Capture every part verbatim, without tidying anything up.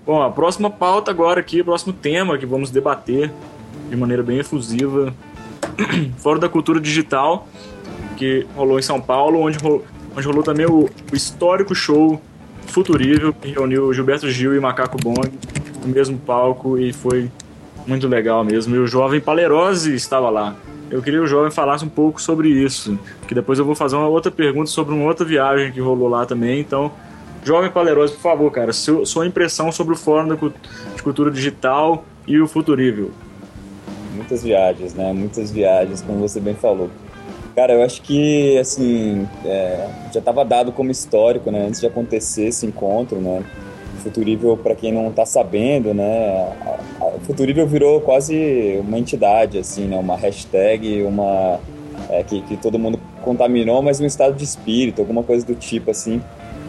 Bom, a próxima pauta agora aqui, o próximo tema que vamos debater de maneira bem efusiva, fora da cultura digital, que rolou em São Paulo, onde rolou, onde rolou também o, o histórico show Futurível, que reuniu Gilberto Gil e Macaco Bong no mesmo palco, e foi muito legal mesmo. E o jovem Palerose estava lá. Eu queria que o jovem falasse um pouco sobre isso, que depois eu vou fazer uma outra pergunta sobre uma outra viagem que rolou lá também. Então, jovem Palerose, por favor, cara, seu, sua impressão sobre o Fórum de Cultura Digital e o Futurível. Muitas viagens, né? Muitas viagens, como você bem falou. Cara, eu acho que, assim, é, já estava dado como histórico, né? Antes de acontecer esse encontro, né? O Futurível, para quem não está sabendo, né? O Futurível virou quase uma entidade, assim, né? Uma hashtag, uma... É, que, que todo mundo contaminou, mas um estado de espírito, alguma coisa do tipo, assim.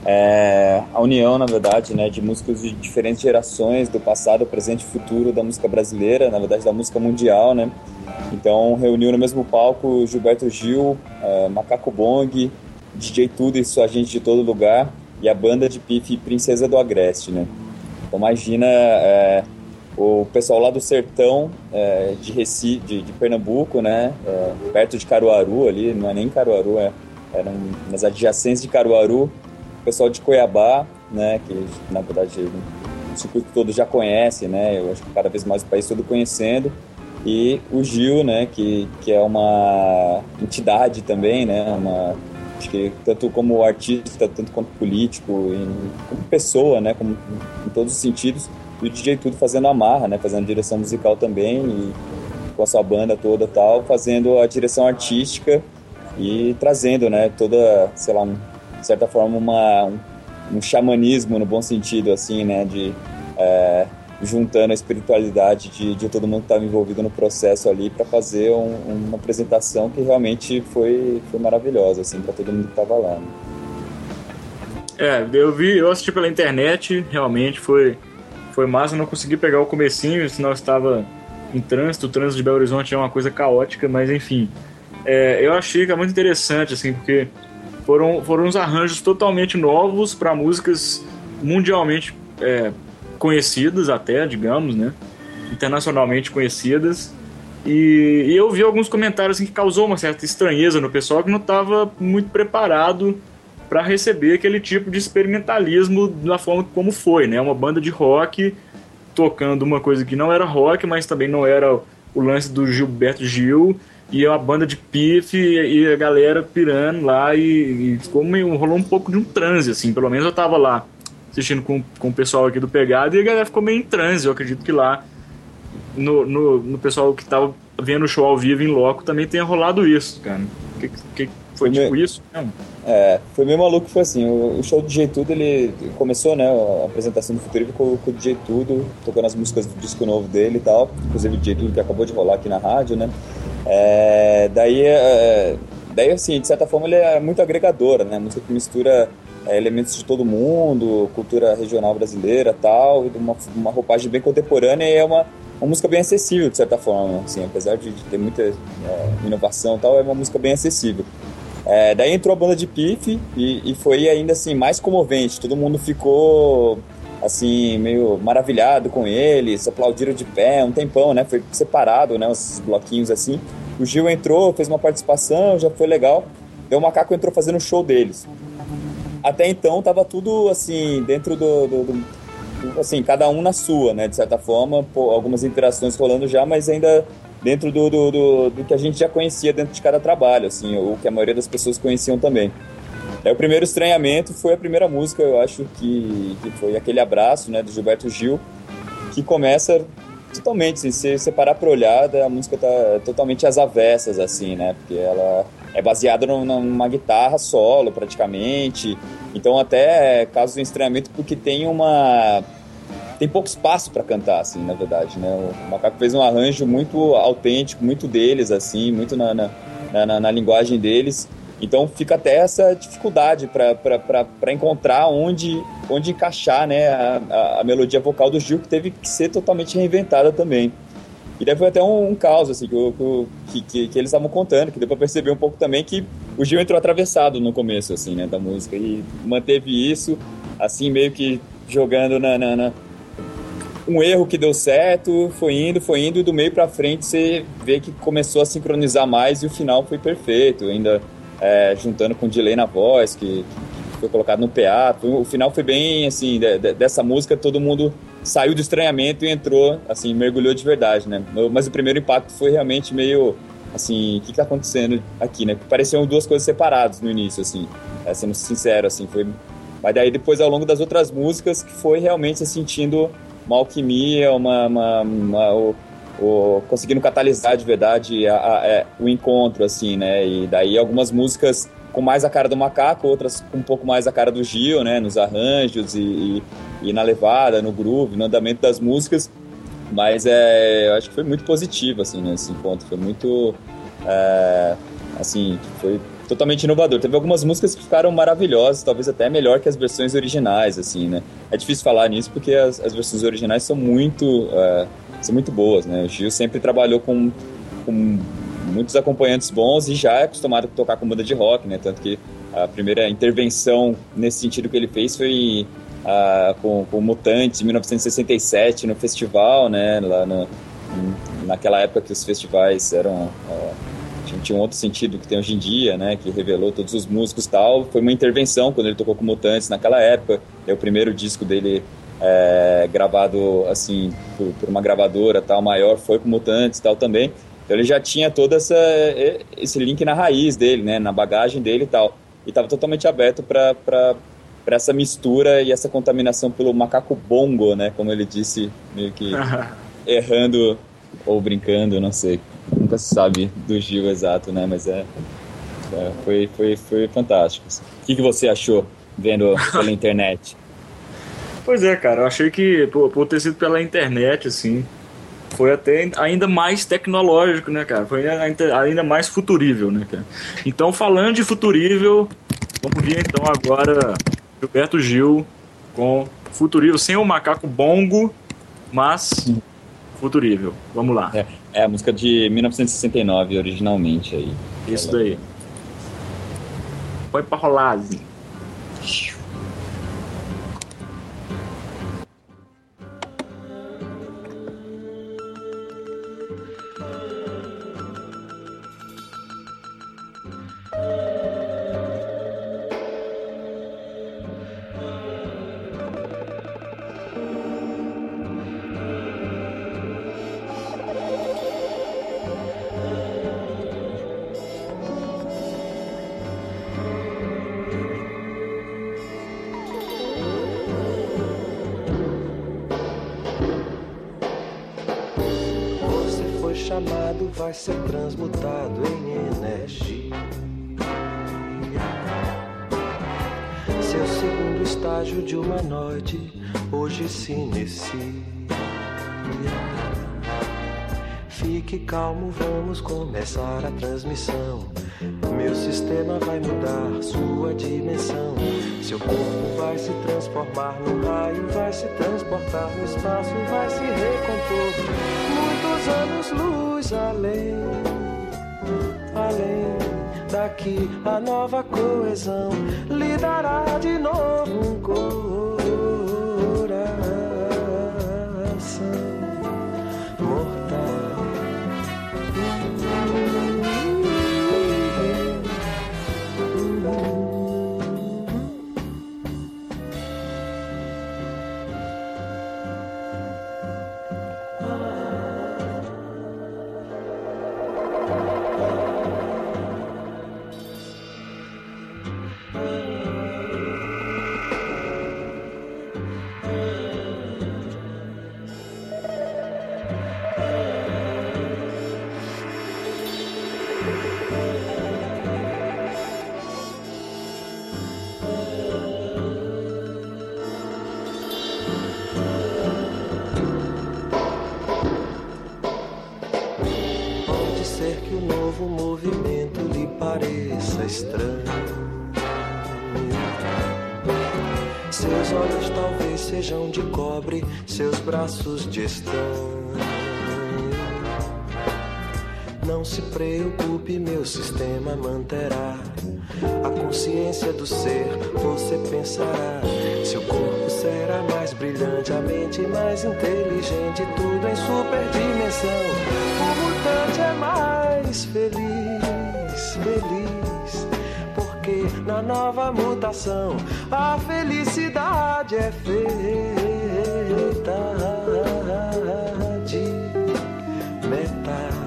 É, a união, na verdade, né, de músicos de diferentes gerações, do passado, presente e futuro da música brasileira, na verdade da música mundial, né? Então reuniu no mesmo palco Gilberto Gil, é, Macaco Bong, D J Tudo e sua gente de todo lugar, e a banda de pife Princesa do Agreste, né? Então imagina é, o pessoal lá do sertão é, de Recife, de, de Pernambuco, né? É, perto de Caruaru ali, não é nem Caruaru, é, eram nas adjacências de Caruaru, o pessoal de Cuiabá, né, que na verdade o circuito todo já conhece, né, eu acho que cada vez mais o país todo conhecendo, e o Gil, né, que, que é uma entidade também, né, uma, acho que tanto como artista, tanto quanto político, em, como pessoa, né, como, em todos os sentidos, e o D J Tudo fazendo a marra, né, fazendo direção musical também, e com a sua banda toda e tal, fazendo a direção artística e trazendo, né, toda, sei lá, de certa forma, uma, um, um xamanismo no bom sentido, assim, né, de é, juntando a espiritualidade de, de todo mundo que estava envolvido no processo ali para fazer um, uma apresentação que realmente foi, foi maravilhosa, assim, para todo mundo que estava lá. Né? É, eu vi, eu assisti pela internet, realmente foi, foi massa, eu não consegui pegar o comecinho, senão eu estava em trânsito, o trânsito de Belo Horizonte é uma coisa caótica, mas enfim, é, eu achei que é muito interessante, assim, porque Foram, foram uns arranjos totalmente novos para músicas mundialmente é, conhecidas até, digamos, né? Internacionalmente conhecidas. E, e eu vi alguns comentários assim, que causou uma certa estranheza no pessoal que não estava muito preparado para receber aquele tipo de experimentalismo da forma como foi, né? Uma banda de rock tocando uma coisa que não era rock, mas também não era o lance do Gilberto Gil, e a banda de pife e a galera pirando lá, e, e ficou meio, rolou um pouco de um transe, assim, pelo menos eu tava lá assistindo com, com o pessoal aqui do Pegada, e a galera ficou meio em transe. Eu acredito que lá no, no, no pessoal que tava vendo o show ao vivo em loco também tenha rolado isso, cara. Que, que foi, foi tipo meio, isso? Não. É, foi meio maluco que foi assim, o, o show do D J Tudo, ele começou, né, a apresentação do Futurível com, com o D J Tudo, tocando as músicas do disco novo dele e tal, inclusive o D J Tudo que acabou de rolar aqui na rádio, né. É, daí, é, daí, assim, de certa forma ele é muito agregadora, né? Música que mistura é, elementos de todo mundo, cultura regional brasileira e tal, e uma, uma roupagem bem contemporânea, e é uma, uma música bem acessível, de certa forma, assim, apesar de, de ter muita é, inovação e tal, é uma música bem acessível. É, daí entrou a banda de pife e, e foi ainda assim mais comovente, todo mundo ficou assim, meio maravilhado com eles, aplaudiram de pé um tempão, né, foi separado, né, os bloquinhos assim. O Gil entrou, fez uma participação, já foi legal, daí o Macaco entrou fazendo o show deles. Até então tava tudo assim, dentro do, do, do assim, cada um na sua, né, de certa forma, pô, algumas interações rolando já, mas ainda dentro do, do, do, do que a gente já conhecia dentro de cada trabalho, assim, o que a maioria das pessoas conheciam também. É, o primeiro estranhamento foi a primeira música, eu acho que, que foi aquele abraço, né, do Gilberto Gil, que começa totalmente, assim, se você parar pra olhar, a música tá totalmente às avessas, assim, né, porque ela é baseada numa guitarra solo, praticamente, então até causa um estranhamento porque tem uma... tem pouco espaço para cantar, assim, na verdade, né, o Macaco fez um arranjo muito autêntico, muito deles, assim, muito na, na, na, na linguagem deles. Então fica até essa dificuldade para encontrar onde, onde encaixar, né, a, a, a melodia vocal do Gil, que teve que ser totalmente reinventada também. E daí foi até um, um caos assim, que, que, que eles estavam contando, que deu para perceber um pouco também que o Gil entrou atravessado no começo assim, né, da música, e manteve isso, assim, meio que jogando na, na, na um erro que deu certo, foi indo, foi indo, e do meio pra frente você vê que começou a sincronizar mais e o final foi perfeito, ainda é, juntando com delay na voz, que, que foi colocado no P A. O final foi bem, assim, de, de, dessa música todo mundo saiu do estranhamento e entrou, assim, mergulhou de verdade, né? Mas o primeiro impacto foi realmente meio, assim, o que que tá acontecendo aqui, né? Pareciam duas coisas separadas no início, assim, é, sendo sincero, assim, foi... Mas daí depois, ao longo das outras músicas, que foi realmente sentindo uma alquimia, uma, uma, uma o, o, conseguindo catalisar de verdade a, a, a, o encontro, assim, né? E daí algumas músicas com mais a cara do Macaco, outras com um pouco mais a cara do Gil, né? Nos arranjos e, e, e na levada, no groove, no andamento das músicas. Mas é, eu acho que foi muito positivo, assim, nesse encontro. Foi muito, é, assim, foi totalmente inovador. Teve algumas músicas que ficaram maravilhosas, talvez até melhor que as versões originais, assim, né? É difícil falar nisso porque as, as versões originais são muito, é, são muito boas, né? O Gil sempre trabalhou com, com muitos acompanhantes bons e já é acostumado a tocar com banda de rock, né? Tanto que a primeira intervenção nesse sentido que ele fez foi uh, com, com Mutantes em mil novecentos e sessenta e sete no festival, né? Lá no, naquela época que os festivais eram... Uh, tinha um outro sentido que tem hoje em dia, né, que revelou todos os músicos e tal. Foi uma intervenção quando ele tocou com Mutantes naquela época. É o primeiro disco dele é, gravado assim por, por uma gravadora tal maior, foi com Mutantes e tal também. Então ele já tinha todo essa, esse link na raiz dele, né, na bagagem dele e tal. E estava totalmente aberto para para essa mistura e essa contaminação pelo macaco bongo, né, como ele disse, meio que errando ou brincando, não sei. Nunca se sabe do Gil exato, né? Mas é, é foi, foi, foi fantástico. O que, que você achou vendo pela internet? Pois é, cara, eu achei que por, por ter sido pela internet, assim, foi até ainda mais tecnológico, né, cara? Foi ainda, ainda mais futurível, né, cara? Então, falando de futurível, vamos ver então agora Gilberto Gil com futurível, sem o macaco bongo, mas futurível. Vamos lá. É, é a música de mil novecentos e sessenta e nove, originalmente aí. Isso daí. Põe pra rolar, assim. Chamado vai ser transmutado em energia. Seu segundo estágio de humanoide hoje se inicia. Fique calmo, vamos começar a transmissão. Meu sistema vai mudar sua dimensão. Seu corpo vai se transformar num raio, vai se transportar no espaço, vai se recompor. Muitos anos-luz além, além daqui a nova coesão lhe dará de novo um coração mortal. Seus olhos talvez sejam de cobre, seus braços de estanho. Não se preocupe, meu sistema manterá a consciência do ser, você pensará. Seu corpo será mais brilhante, a mente mais inteligente, tudo em superdimensão. O mutante é mais feliz, feliz, porque na nova mutação a felicidade é feita de metal.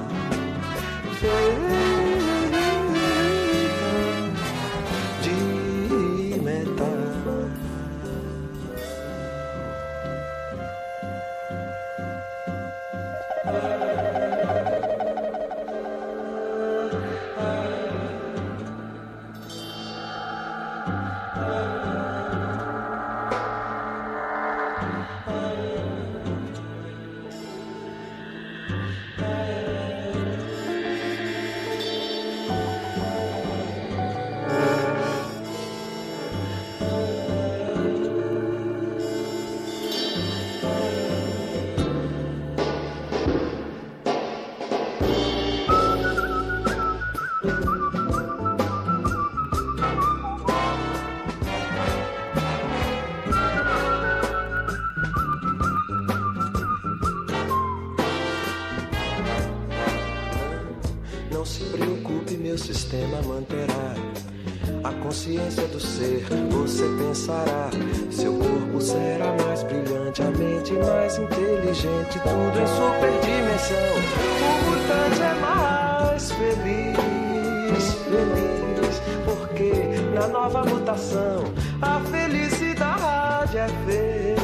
Sistema manterá a consciência do ser, você pensará. Seu corpo será mais brilhante, a mente mais inteligente, tudo em superdimensão. O mutante é mais feliz, feliz, porque na nova mutação a felicidade é feita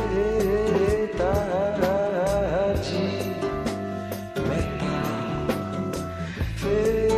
de metal. Feita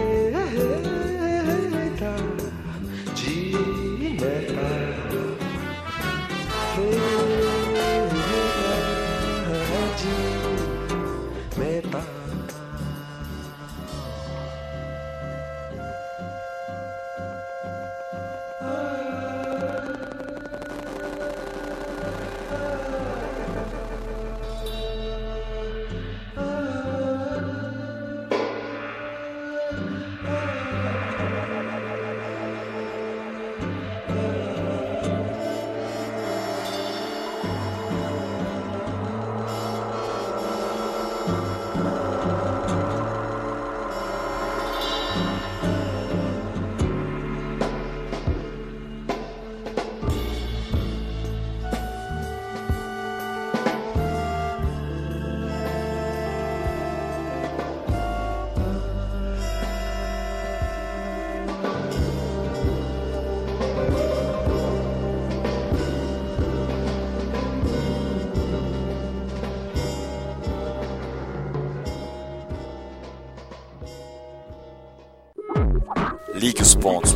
Ligue os pontos.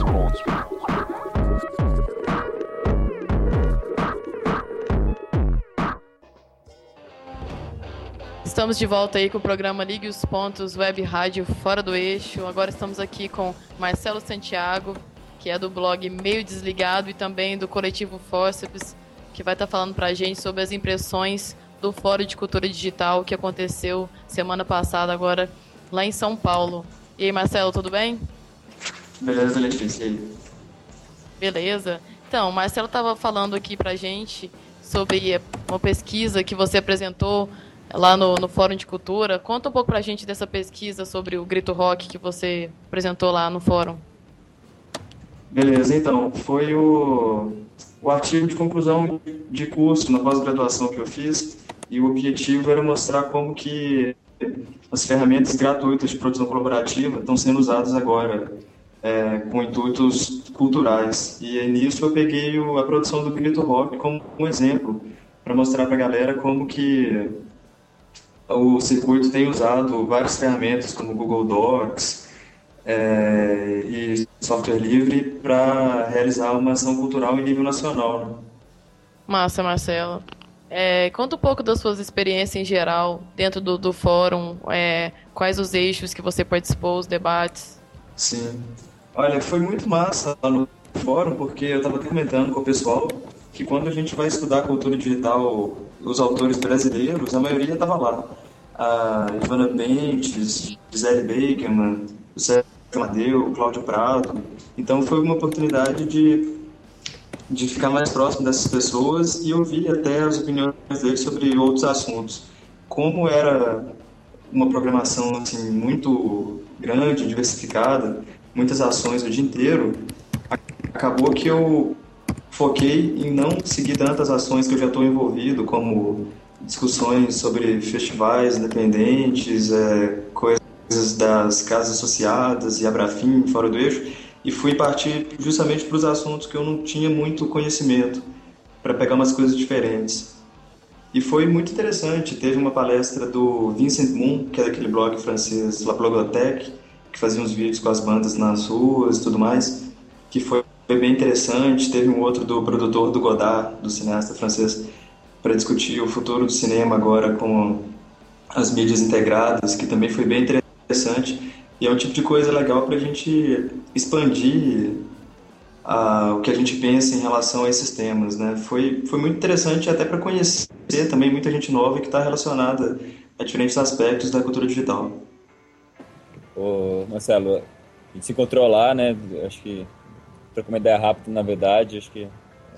Estamos de volta aí com o programa Ligue os Pontos, Web Rádio Fora do Eixo. Agora estamos aqui com Marcelo Santiago, que é do blog Meio Desligado e também do coletivo Fórceps, que vai estar falando pra gente sobre as impressões do Fórum de Cultura Digital que aconteceu semana passada agora lá em São Paulo. E aí, Marcelo, tudo bem? Beleza, Letícia, e aí? Beleza. Então, o Marcelo estava falando aqui pra gente sobre uma pesquisa que você apresentou lá no, no Fórum de Cultura. Conta um pouco pra gente dessa pesquisa sobre o Grito Rock que você apresentou lá no Fórum. Beleza, então, foi o, o artigo de conclusão de curso na pós-graduação que eu fiz, e o objetivo era mostrar como que as ferramentas gratuitas de produção colaborativa estão sendo usadas agora é, com intuitos culturais. E nisso eu peguei o, a produção do Grito Rock como um exemplo, para mostrar para a galera como que o circuito tem usado várias ferramentas como Google Docs é, e software livre para realizar uma ação cultural em nível nacional, né? Massa, Marcelo. É, conta um pouco das suas experiências em geral dentro do, do fórum, é, quais os eixos que você participou, os debates. Sim. Olha, foi muito massa lá no fórum, porque eu estava comentando com o pessoal que quando a gente vai estudar cultura digital, os autores brasileiros, a maioria estava lá. a Ivana Bentes, Gisele Bakerman, o Sérgio Amadeu, o Cláudio Prado. Então foi uma oportunidade de, de ficar mais próximo dessas pessoas e ouvir até as opiniões deles sobre outros assuntos. Como era uma programação assim, muito grande, diversificada, muitas ações o dia inteiro, acabou que eu foquei em não seguir tantas ações que eu já estou envolvido, como discussões sobre festivais independentes, é, coisas das casas associadas e Abrafim, Fora do Eixo, e fui partir justamente para os assuntos que eu não tinha muito conhecimento, para pegar umas coisas diferentes. E foi muito interessante, teve uma palestra do Vincent Moon, que é daquele blog francês La Blogothèque, que fazia uns vídeos com as bandas nas ruas e tudo mais, que foi bem interessante. Teve um outro do produtor do Godard, do cineasta francês, para discutir o futuro do cinema agora com as mídias integradas, que também foi bem interessante. E é um tipo de coisa legal para a gente expandir a, o que a gente pensa em relação a esses temas, né? Foi, foi muito interessante até para conhecer também muita gente nova que está relacionada a diferentes aspectos da cultura digital. Ô, Marcelo, a gente se encontrou lá, né? Acho que trocou uma ideia rápida, na verdade. Acho que é,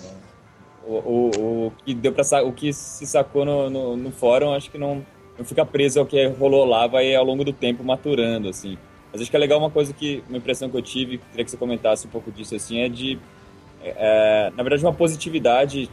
o, o, o que deu para o que se sacou no, no, no fórum, acho que não, não fica preso ao que rolou lá, vai ao longo do tempo maturando, assim. Mas acho que é legal uma coisa que, uma impressão que eu tive, queria que você comentasse um pouco disso, assim, é de, é, na verdade, uma positividade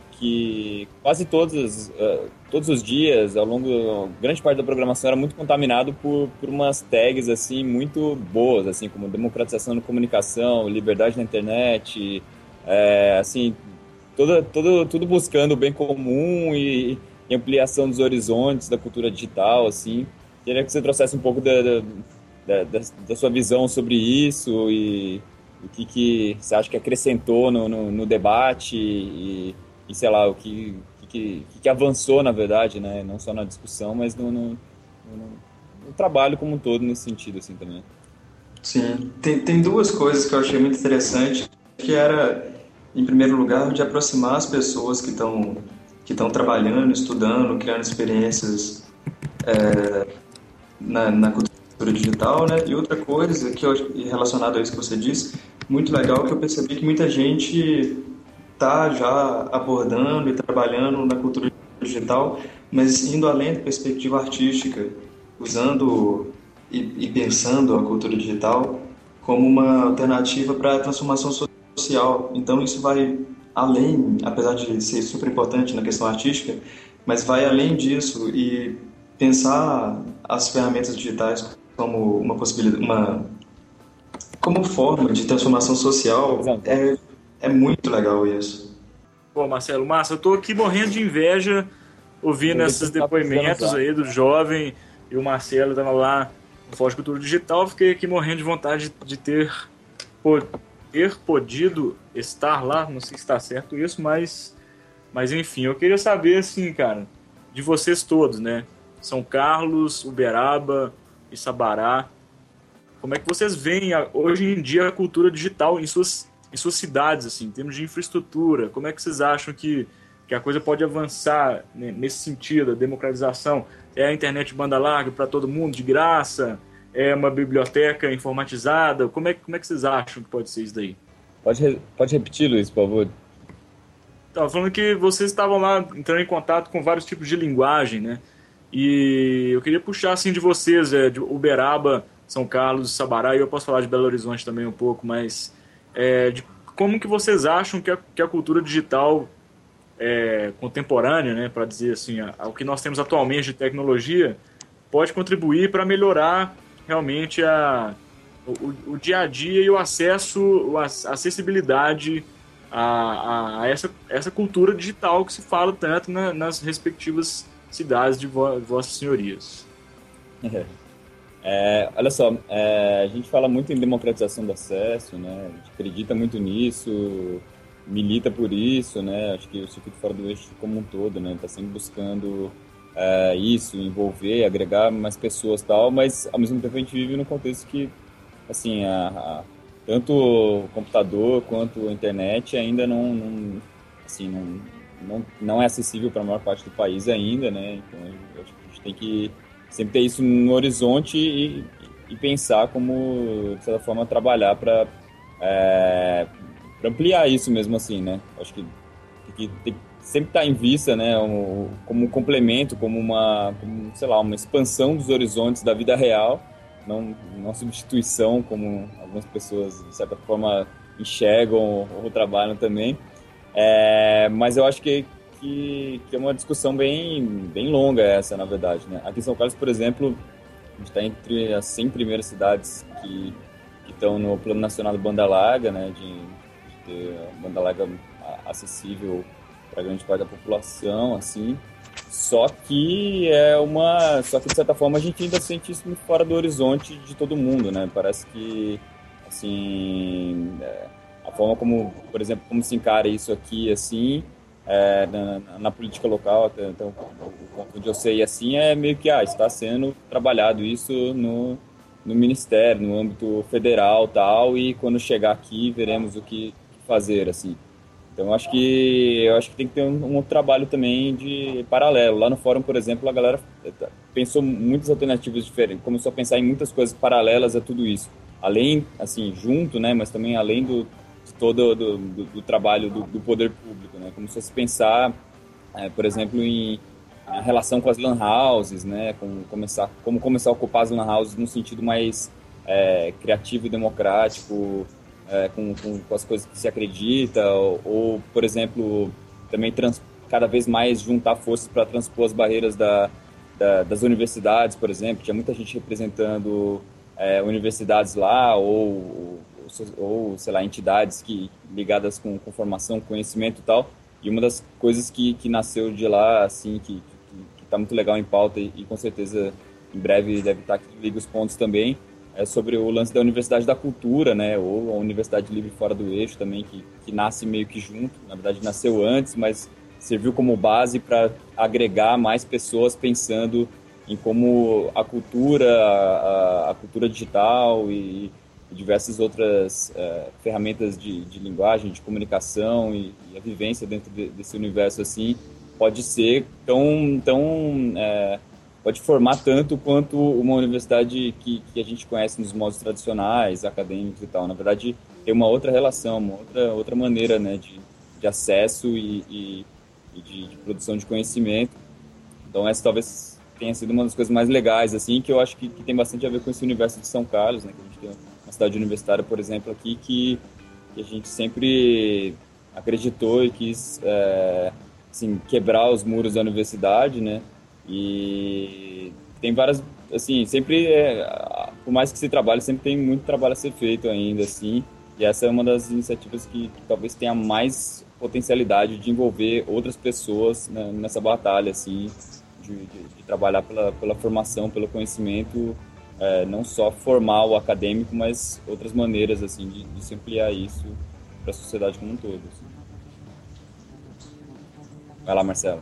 que quase todos, uh, todos os dias, ao longo, grande parte da programação era muito contaminado por, por umas tags, assim, muito boas, assim, como democratização da comunicação, liberdade na internet, é, assim, toda, todo, tudo buscando o bem comum e, e ampliação dos horizontes da cultura digital, assim. Queria que você trouxesse um pouco da, da, da, da sua visão sobre isso e o que, que você acha que acrescentou no, no, no debate e E, sei lá, o que, que, que avançou, na verdade, né? Não só na discussão, mas no, no, no, no trabalho como um todo, nesse sentido, assim, também. Sim, tem, tem duas coisas que eu achei muito interessante, que era, em primeiro lugar, de aproximar as pessoas que estão que estão trabalhando, estudando, criando experiências é, na, na cultura digital, né? E outra coisa, que eu, relacionado a isso que você disse, muito legal, que eu percebi que muita gente está já abordando e trabalhando na cultura digital, mas indo além da perspectiva artística, usando e, e pensando a cultura digital como uma alternativa para a transformação social. Então isso vai além, apesar de ser super importante na questão artística, mas vai além disso e pensar as ferramentas digitais como uma possibilidade, uma como forma de transformação social. É É muito legal isso. Pô, Marcelo, Massa, eu tô aqui morrendo de inveja ouvindo esses depoimentos aí do jovem, e o Marcelo tava lá no Foz de Cultura Digital. Fiquei aqui morrendo de vontade de ter, pô, ter podido estar lá, não sei se está certo isso, mas, mas enfim, eu queria saber, assim, cara, de vocês todos, né? São Carlos, Uberaba e Sabará, como é que vocês veem hoje em dia a cultura digital em suas em suas cidades, assim, em termos de infraestrutura? Como é que vocês acham que, que a coisa pode avançar, né, nesse sentido, a democratização? É a internet banda larga para todo mundo, de graça? É uma biblioteca informatizada? Como é, como é que vocês acham que pode ser isso daí? Pode, pode repetir, Luiz, por favor? Estava falando que vocês estavam lá entrando em contato com vários tipos de linguagem, né? E eu queria puxar, assim, de vocês, é, de Uberaba, São Carlos, Sabará, e eu posso falar de Belo Horizonte também um pouco, mas... É, de como que vocês acham que a, que a cultura digital é, contemporânea, né, para dizer assim, a, ao que nós temos atualmente de tecnologia, pode contribuir para melhorar realmente a, o, o dia a dia e o acesso, a acessibilidade a, a, a essa, essa cultura digital que se fala tanto na, nas respectivas cidades de vo, vossas senhorias. É. É, olha só, é, a gente fala muito em democratização do acesso, né? A gente acredita muito nisso, milita por isso, né? Acho que o Circuito Fora do Eixo como um todo, né? Está sempre buscando é, isso, envolver, agregar mais pessoas e tal, mas ao mesmo tempo a gente vive num contexto que, assim, a, a, tanto o computador quanto a internet ainda não, não, assim, não, não, não é acessível para a maior parte do país ainda, né? Então acho que a gente tem que sempre ter isso no horizonte e, e pensar como, de certa forma, trabalhar para é, ampliar isso mesmo assim, né? Acho que tem que, tem que sempre estar em vista, né? Um, como um complemento, como uma, como, sei lá, uma expansão dos horizontes da vida real, não uma substituição, como algumas pessoas, de certa forma, enxergam ou, ou trabalham também. É, mas eu acho que, que, que é uma discussão bem, bem longa essa, na verdade, né? Aqui em São Carlos, por exemplo, a gente está entre as cem primeiras cidades que, que estão no Plano Nacional de Banda Larga, né? De, de ter banda larga acessível para grande parte da população, assim. Só que é uma, só que de certa forma a gente ainda sente isso muito fora do horizonte de todo mundo, né? Parece que, assim, é, a forma como, por exemplo, como se encara isso aqui, assim, é, na, na política local, então, o ponto onde eu sei, assim, é meio que, ah, está sendo trabalhado isso no, no Ministério, no âmbito federal, tal, e quando chegar aqui veremos o que fazer, assim. Então, eu acho que eu acho que tem que ter um, um trabalho também de paralelo. Lá no fórum, por exemplo, a galera pensou muitas alternativas diferentes, começou a pensar em muitas coisas paralelas a tudo isso. Além, assim, junto, né, mas também além do, de todo do, do, do trabalho do, do poder público, né? Começou a se pensar, é, por exemplo, em a relação com as lan houses, né? Como começar, como começar a ocupar as lan houses no sentido mais é, criativo e democrático, É, com, com, com as coisas que se acredita, ou, ou por exemplo, também trans, cada vez mais juntar forças para transpor as barreiras da, da, das universidades, por exemplo. Tinha muita gente representando é, universidades lá, ou, ou, ou, sei lá, entidades que, ligadas com, com formação, conhecimento e tal. E uma das coisas que, que nasceu de lá, assim, que está muito legal em pauta e, e com certeza em breve deve estar aqui no Liga os Pontos também, é sobre o lance da Universidade da Cultura, né, ou a Universidade Livre Fora do Eixo também, que, que nasce meio que junto, na verdade nasceu antes, mas serviu como base para agregar mais pessoas pensando em como a cultura, a, a cultura digital e, e diversas outras uh, ferramentas de, de linguagem, de comunicação e, e a vivência dentro de, desse universo assim pode ser tão, tão uh, pode formar tanto quanto uma universidade que, que a gente conhece nos modos tradicionais, acadêmicos e tal. Na verdade, tem uma outra relação, uma outra, outra maneira, né, de, de acesso e, e, e de, de produção de conhecimento. Então, essa talvez tenha sido uma das coisas mais legais, assim, que eu acho que, que tem bastante a ver com esse universo de São Carlos, né, que a gente tem uma cidade universitária, por exemplo, aqui, que, que a gente sempre acreditou e quis é, assim, quebrar os muros da universidade, né. E tem várias, assim, sempre, é, por mais que se trabalhe, sempre tem muito trabalho a ser feito ainda, assim, e essa é uma das iniciativas que, que talvez tenha mais potencialidade de envolver outras pessoas, né, nessa batalha, assim, de, de, de trabalhar pela, pela formação, pelo conhecimento, é, não só formal, acadêmico, mas outras maneiras, assim, de, de se ampliar isso para a sociedade como um todo, assim. Vai lá, Marcelo.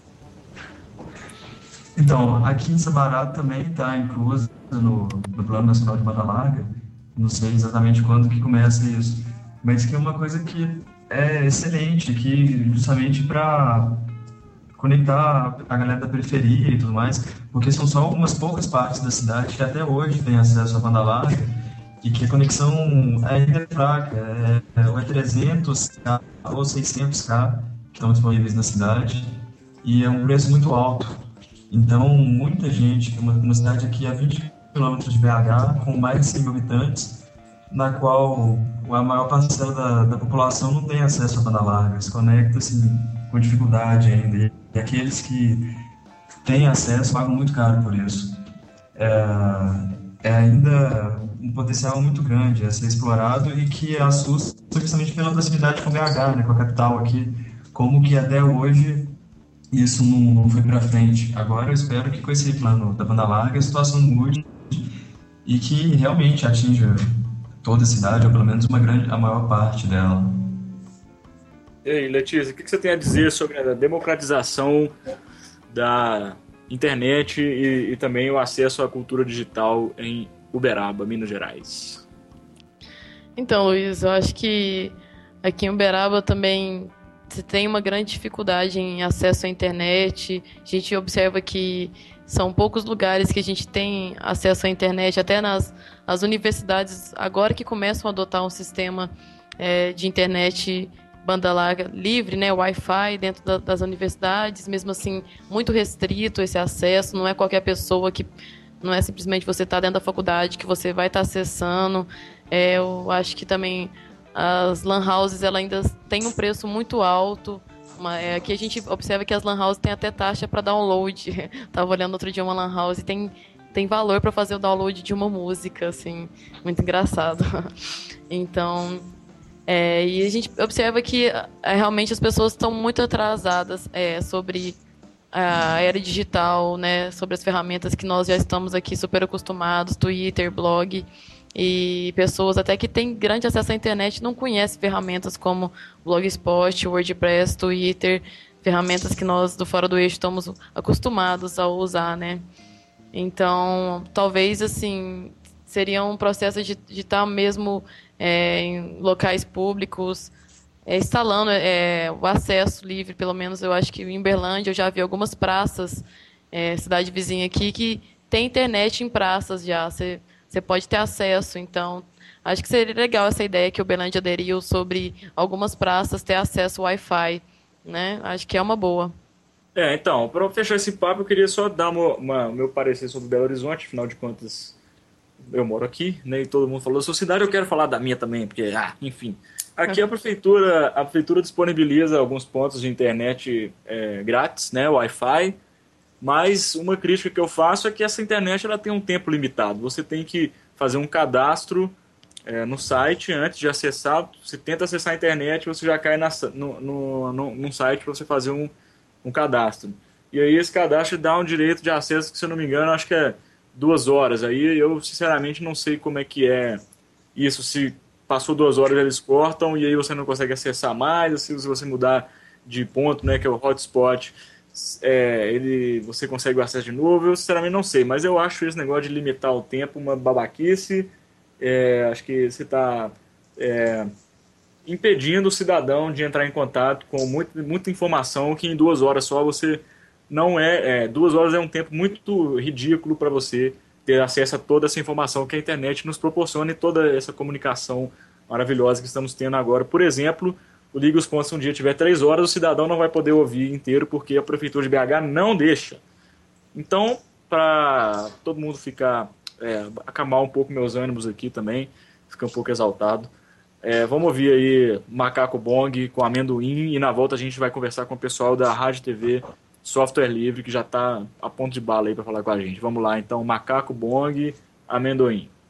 Então, aqui em Sabará também está incluso no, no Plano Nacional de Banda Larga. Não sei exatamente quando que começa isso, mas que é uma coisa que é excelente, que justamente para conectar a galera da periferia e tudo mais, porque são só algumas poucas partes da cidade que até hoje têm acesso à banda larga e que a conexão ainda é fraca, é, é trezentos K ou seiscentos K que estão disponíveis na cidade e é um preço muito alto. Então, muita gente, uma, uma cidade aqui a vinte quilômetros de B H, com mais de cem mil habitantes, na qual a maior parcela da, da população não tem acesso à banda larga, se conecta assim, com dificuldade ainda. E aqueles que têm acesso pagam muito caro por isso. É, é ainda um potencial muito grande a ser explorado e que assusta justamente pela proximidade com o B H, né, com a capital aqui, como que até hoje isso não, não foi para frente. Agora eu espero que com esse plano da banda larga a situação mude e que realmente atinja toda a cidade, ou pelo menos uma grande, a maior parte dela. E aí, Letícia, o que você tem a dizer sobre a democratização da internet e, e também o acesso à cultura digital em Uberaba, Minas Gerais? Então, Luiz, eu acho que aqui em Uberaba também se tem uma grande dificuldade em acesso à internet. A gente observa que são poucos lugares que a gente tem acesso à internet, até nas as universidades, agora que começam a adotar um sistema é, de internet banda larga livre, né, Wi-Fi dentro da, das universidades, mesmo assim, muito restrito esse acesso, não é qualquer pessoa que, não é simplesmente você estar tá dentro da faculdade que você vai estar tá acessando. É, eu acho que também as lan houses ela ainda têm um preço muito alto. Uma, é, aqui a gente observa que as lan houses têm até taxa para download. Tava olhando outro dia uma lan house e tem, tem valor para fazer o download de uma música, assim, muito engraçado. Então, é, e a gente observa que é, realmente as pessoas estão muito atrasadas é, sobre a era digital, né, sobre as ferramentas que nós já estamos aqui super acostumados, Twitter, blog. E pessoas até que têm grande acesso à internet não conhecem ferramentas como Blogspot, WordPress, Twitter, ferramentas que nós do Fora do Eixo estamos acostumados a usar, né? Então, talvez, assim, seria um processo de estar mesmo é, em locais públicos, é, instalando é, o acesso livre, pelo menos eu acho que em Uberlândia eu já vi algumas praças, é, cidade vizinha aqui, que tem internet em praças já, você... Você pode ter acesso, então acho que seria legal essa ideia que o Uberlândia aderiu sobre algumas praças ter acesso ao Wi-Fi, né? Acho que é uma boa. É, então, para fechar esse papo, eu queria só dar o meu parecer sobre Belo Horizonte, afinal de contas, eu moro aqui, né? E todo mundo falou da sua cidade, eu quero falar da minha também, porque, ah, enfim. Aqui a prefeitura, a prefeitura disponibiliza alguns pontos de internet é, grátis, né? Wi-Fi. Mas uma crítica que eu faço é que essa internet ela tem um tempo limitado. Você tem que fazer um cadastro é, no site antes de acessar. Você tenta acessar a internet, você já cai na, no, no, no, num site para você fazer um, um cadastro. E aí esse cadastro dá um direito de acesso que, se eu não me engano, acho que é duas horas. Aí eu, sinceramente, não sei como é que é isso. Se passou duas horas, eles cortam e aí você não consegue acessar mais. Se você mudar de ponto, né, que é o hotspot... É, ele, você consegue o acesso de novo. Eu sinceramente não sei, mas eu acho esse negócio de limitar o tempo uma babaquice. É, acho que você está é, impedindo o cidadão de entrar em contato com muito, muita informação que em duas horas só você não é, é duas horas é um tempo muito ridículo para você ter acesso a toda essa informação que a internet nos proporciona e toda essa comunicação maravilhosa que estamos tendo agora. Por exemplo, o Liga os Pontos, se um dia tiver três horas, o cidadão não vai poder ouvir inteiro porque a Prefeitura de B H não deixa. Então, para todo mundo ficar, é, acalmar um pouco meus ânimos aqui também, ficar um pouco exaltado, é, vamos ouvir aí Macaco Bong com Amendoim e na volta a gente vai conversar com o pessoal da Rádio T V Software Livre, que já está a ponto de bala aí para falar com a gente. Vamos lá, então, Macaco Bong, Amendoim.